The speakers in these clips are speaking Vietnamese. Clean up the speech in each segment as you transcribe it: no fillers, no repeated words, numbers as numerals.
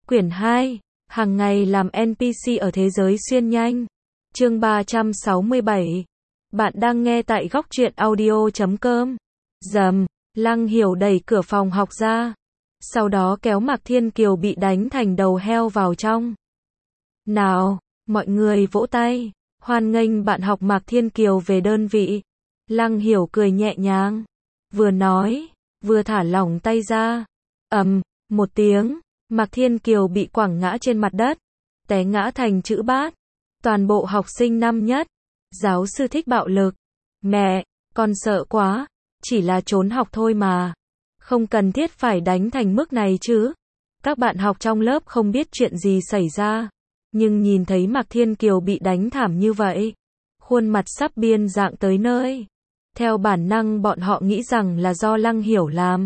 Quyển 2, hàng ngày làm NPC ở thế giới xuyên nhanh. Chương 367. Bạn đang nghe tại góc truyện audio.com. Rầm, Lăng Hiểu đẩy cửa phòng học ra. Sau đó kéo Mạc Thiên Kiều bị đánh thành đầu heo vào trong. Nào, mọi người vỗ tay, hoan nghênh bạn học Mạc Thiên Kiều về đơn vị. Lăng Hiểu cười nhẹ nhàng, vừa nói, vừa thả lỏng tay ra. Một tiếng, Mạc Thiên Kiều bị quẳng ngã trên mặt đất, té ngã thành chữ bát. Toàn bộ học sinh năm nhất, giáo sư thích bạo lực. Mẹ, con sợ quá, chỉ là trốn học thôi mà. Không cần thiết phải đánh thành mức này chứ. Các bạn học trong lớp không biết chuyện gì xảy ra, nhưng nhìn thấy Mạc Thiên Kiều bị đánh thảm như vậy, khuôn mặt sắp biên dạng tới nơi. Theo bản năng bọn họ nghĩ rằng là do Lăng Hiểu làm.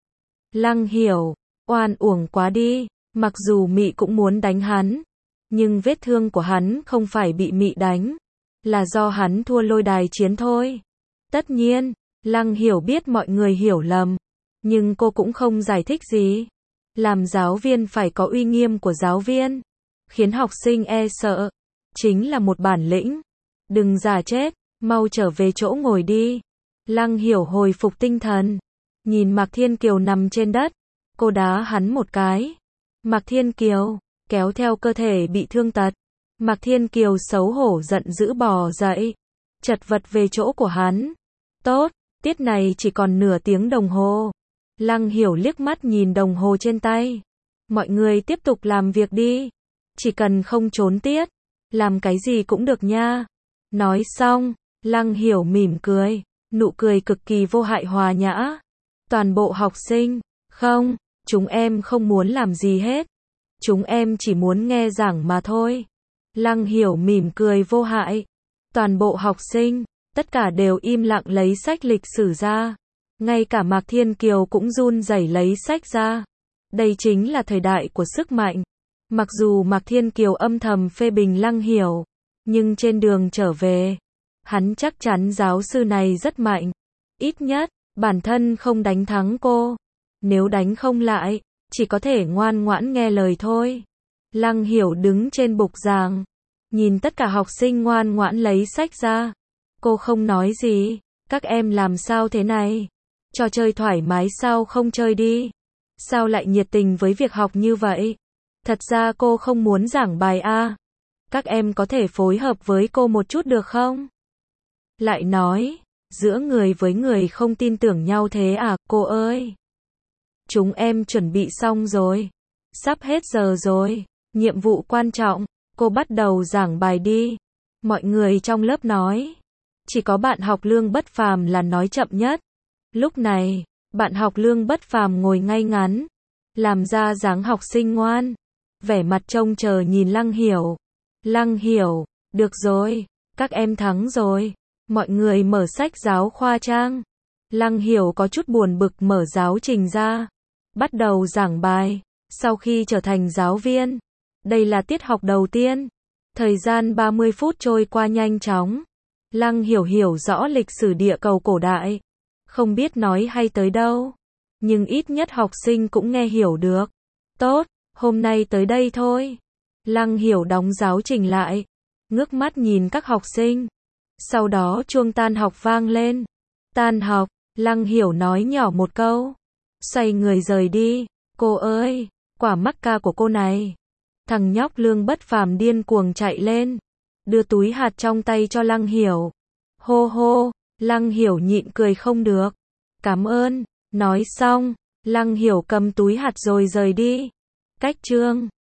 Lăng Hiểu, oan uổng quá đi, mặc dù Mị cũng muốn đánh hắn, nhưng vết thương của hắn không phải bị Mị đánh, là do hắn thua lôi đài chiến thôi. Tất nhiên, Lăng Hiểu biết mọi người hiểu lầm, nhưng cô cũng không giải thích gì. Làm giáo viên phải có uy nghiêm của giáo viên, khiến học sinh e sợ, chính là một bản lĩnh. Đừng giả chết, mau trở về chỗ ngồi đi. Lăng Hiểu hồi phục tinh thần, nhìn Mạc Thiên Kiều nằm trên đất, cô đá hắn một cái. Mạc Thiên Kiều, kéo theo cơ thể bị thương tật. Mạc Thiên Kiều xấu hổ giận dữ bò dậy, chật vật về chỗ của hắn. Tốt, tiết này chỉ còn nửa tiếng đồng hồ. Lăng Hiểu liếc mắt nhìn đồng hồ trên tay. Mọi người tiếp tục làm việc đi. Chỉ cần không trốn tiết, làm cái gì cũng được nha. Nói xong, Lăng Hiểu mỉm cười, nụ cười cực kỳ vô hại hòa nhã. Toàn bộ học sinh, không, chúng em không muốn làm gì hết. Chúng em chỉ muốn nghe giảng mà thôi. Lăng Hiểu mỉm cười vô hại. Toàn bộ học sinh, tất cả đều im lặng lấy sách lịch sử ra. Ngay cả Mạc Thiên Kiều cũng run rẩy lấy sách ra. Đây chính là thời đại của sức mạnh. Mặc dù Mạc Thiên Kiều âm thầm phê bình Lăng Hiểu, nhưng trên đường trở về, hắn chắc chắn giáo sư này rất mạnh. Ít nhất, bản thân không đánh thắng cô. Nếu đánh không lại, chỉ có thể ngoan ngoãn nghe lời thôi. Lăng Hiểu đứng trên bục giảng, nhìn tất cả học sinh ngoan ngoãn lấy sách ra. Cô không nói gì. Các em làm sao thế này? Trò chơi thoải mái sao không chơi đi? Sao lại nhiệt tình với việc học như vậy? Thật ra cô không muốn giảng bài à? Các em có thể phối hợp với cô một chút được không? Lại nói, giữa người với người không tin tưởng nhau thế à, cô ơi? Chúng em chuẩn bị xong rồi. Sắp hết giờ rồi. Nhiệm vụ quan trọng, cô bắt đầu giảng bài đi. Mọi người trong lớp nói. Chỉ có bạn học Lương Bất Phàm là nói chậm nhất. Lúc này, bạn học Lương Bất Phàm ngồi ngay ngắn, làm ra dáng học sinh ngoan, vẻ mặt trông chờ nhìn Lăng Hiểu. Lăng Hiểu, được rồi, các em thắng rồi. Mọi người mở sách giáo khoa trang. Lăng Hiểu có chút buồn bực mở giáo trình ra, bắt đầu giảng bài. Sau khi trở thành giáo viên, đây là tiết học đầu tiên. Thời gian 30 phút trôi qua nhanh chóng. Lăng Hiểu hiểu rõ lịch sử địa cầu cổ đại, không biết nói hay tới đâu, nhưng ít nhất học sinh cũng nghe hiểu được. Tốt, hôm nay tới đây thôi. Lăng Hiểu đóng giáo trình lại, ngước mắt nhìn các học sinh. Sau đó chuông tan học vang lên. Tan học, Lăng Hiểu nói nhỏ một câu, xoay người rời đi. Cô ơi, quả mắc ca của cô này. Thằng nhóc Lương Bất Phàm điên cuồng chạy lên, đưa túi hạt trong tay cho Lăng Hiểu. Hô hô, Lăng Hiểu nhịn cười không được. Cảm ơn. Nói xong, Lăng Hiểu cầm túi hạt rồi rời đi. Cách chương